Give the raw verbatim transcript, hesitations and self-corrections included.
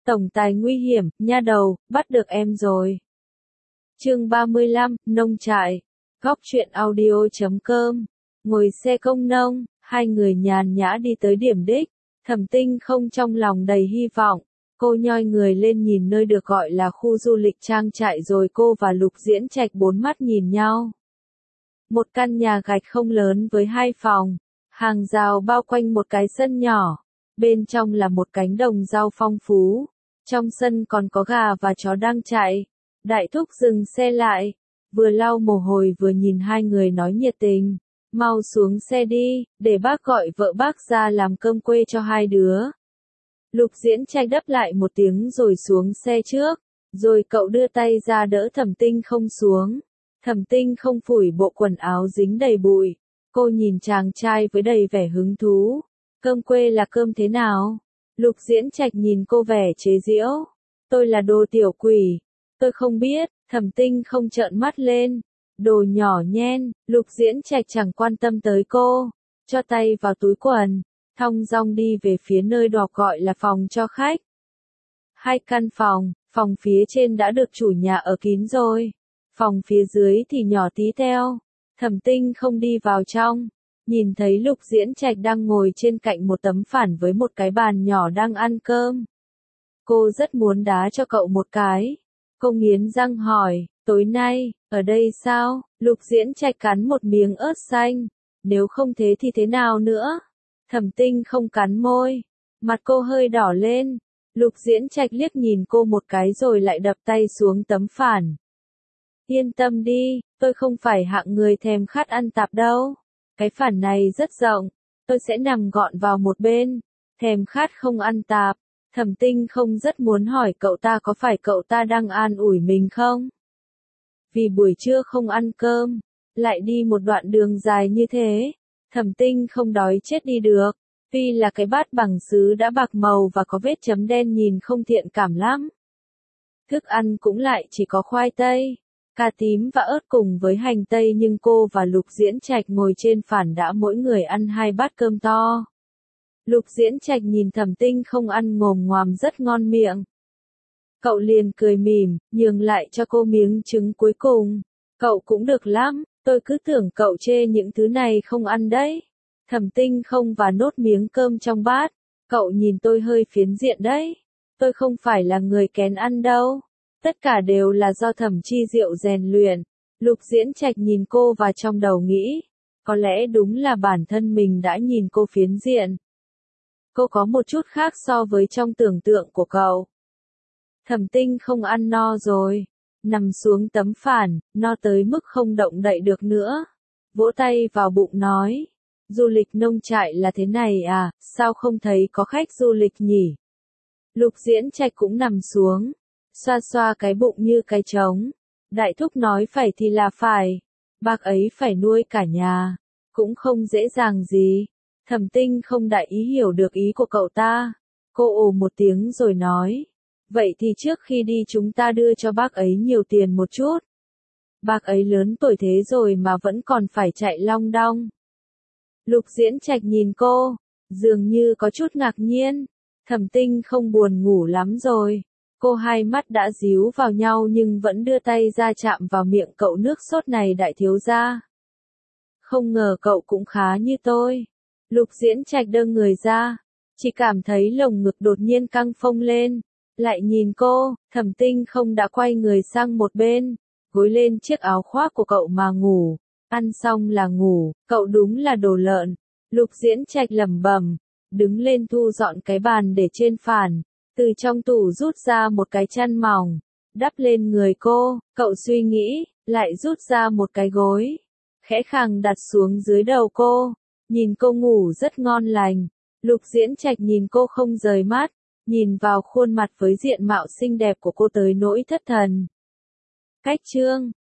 Tổng tài nguy hiểm, nha đầu, bắt được em rồi. Chương ba mươi lăm, nông trại. Góc truyện audio chấm com. Ngồi xe công nông, hai người nhàn nhã đi tới điểm đích. Thẩm Tinh không trong lòng đầy hy vọng. Cô nhoi người lên nhìn nơi được gọi là khu du lịch trang trại rồi cô và Lục Diễn Trạch bốn mắt nhìn nhau. Một căn nhà gạch không lớn với hai phòng, hàng rào bao quanh một cái sân nhỏ. Bên trong là một cánh đồng rau phong phú. Trong sân còn có gà và chó đang chạy. Đại thúc dừng xe lại, vừa lau mồ hôi vừa nhìn hai người nói nhiệt tình. Mau xuống xe đi, để bác gọi vợ bác ra làm cơm quê cho hai đứa. Lục Diễn Trạch đáp lại một tiếng rồi xuống xe trước, rồi cậu đưa tay ra đỡ Thẩm Tinh không xuống. Thẩm Tinh không phủi bộ quần áo dính đầy bụi, cô nhìn chàng trai với đầy vẻ hứng thú. Cơm quê là cơm thế nào? Lục Diễn Trạch nhìn cô vẻ chế giễu. Tôi là đồ tiểu quỷ. Tôi không biết. Thẩm Tinh không trợn mắt lên. Đồ nhỏ nhen. Lục Diễn Trạch chẳng quan tâm tới cô. Cho tay vào túi quần. Thong dong đi về phía nơi đọc gọi là phòng cho khách. Hai căn phòng. Phòng phía trên đã được chủ nhà ở kín rồi. Phòng phía dưới thì nhỏ tí teo. Thẩm Tinh không đi vào trong. Nhìn thấy Lục Diễn Trạch đang ngồi trên cạnh một tấm phản với một cái bàn nhỏ đang ăn cơm. Cô rất muốn đá cho cậu một cái. Cô nghiến răng hỏi, tối nay, ở đây sao? Lục Diễn Trạch cắn một miếng ớt xanh. Nếu không thế thì thế nào nữa? Thẩm Tinh không cắn môi. Mặt cô hơi đỏ lên. Lục Diễn Trạch liếc nhìn cô một cái rồi lại đập tay xuống tấm phản. Yên tâm đi, tôi không phải hạng người thèm khát ăn tạp đâu. Cái phản này rất rộng, tôi sẽ nằm gọn vào một bên, thèm khát không ăn tạp. Thẩm Tinh không rất muốn hỏi cậu ta có phải cậu ta đang an ủi mình không? Vì buổi trưa không ăn cơm, lại đi một đoạn đường dài như thế, Thẩm Tinh không đói chết đi được. Tuy là cái bát bằng sứ đã bạc màu và có vết chấm đen nhìn không thiện cảm lắm. Thức ăn cũng lại chỉ có khoai tây, cà tím và ớt cùng với hành tây, nhưng cô và Lục Diễn Trạch ngồi trên phản đã mỗi người ăn hai bát cơm to. Lục Diễn Trạch nhìn Thẩm Tinh không ăn ngồm ngoàm rất ngon miệng. Cậu liền cười mỉm, nhường lại cho cô miếng trứng cuối cùng. Cậu cũng được lắm, tôi cứ tưởng cậu chê những thứ này không ăn đấy. Thẩm Tinh không và nốt miếng cơm trong bát. Cậu nhìn tôi hơi phiến diện đấy. Tôi không phải là người kén ăn đâu. Tất cả đều là do Thẩm Chi Diệu rèn luyện. Lục Diễn Trạch nhìn cô và trong đầu nghĩ, có lẽ đúng là bản thân mình đã nhìn cô phiến diện. Cô có một chút khác so với trong tưởng tượng của cậu. Thẩm Tinh không ăn no rồi, nằm xuống tấm phản, no tới mức không động đậy được nữa. Vỗ tay vào bụng nói, du lịch nông trại là thế này à, sao không thấy có khách du lịch nhỉ? Lục Diễn Trạch cũng nằm xuống, xoa xoa cái bụng như cái trống. Đại thúc nói phải thì là phải. Bác ấy phải nuôi cả nhà. Cũng không dễ dàng gì. Thẩm Tinh không đại ý hiểu được ý của cậu ta. Cô ồ một tiếng rồi nói. Vậy thì trước khi đi chúng ta đưa cho bác ấy nhiều tiền một chút. Bác ấy lớn tuổi thế rồi mà vẫn còn phải chạy long đong. Lục Diễn Trạch nhìn cô, dường như có chút ngạc nhiên. Thẩm Tinh không buồn ngủ lắm rồi. Cô hai mắt đã díu vào nhau nhưng vẫn đưa tay ra chạm vào miệng cậu, nước sốt này đại thiếu gia. Không ngờ cậu cũng khá như tôi. Lục Diễn Trạch đơ người ra, chỉ cảm thấy lồng ngực đột nhiên căng phồng lên. Lại nhìn cô, Thẩm Tinh không đã quay người sang một bên, gối lên chiếc áo khoác của cậu mà ngủ. Ăn xong là ngủ, cậu đúng là đồ lợn. Lục Diễn Trạch lẩm bẩm, đứng lên thu dọn cái bàn để trên phản. Từ trong tủ rút ra một cái chăn mỏng, đắp lên người cô. Cậu suy nghĩ, lại rút ra một cái gối, khẽ khàng đặt xuống dưới đầu cô. Nhìn cô ngủ rất ngon lành. Lục Diễn Trạch nhìn cô không rời mắt, nhìn vào khuôn mặt với diện mạo xinh đẹp của cô tới nỗi thất thần. Cách chương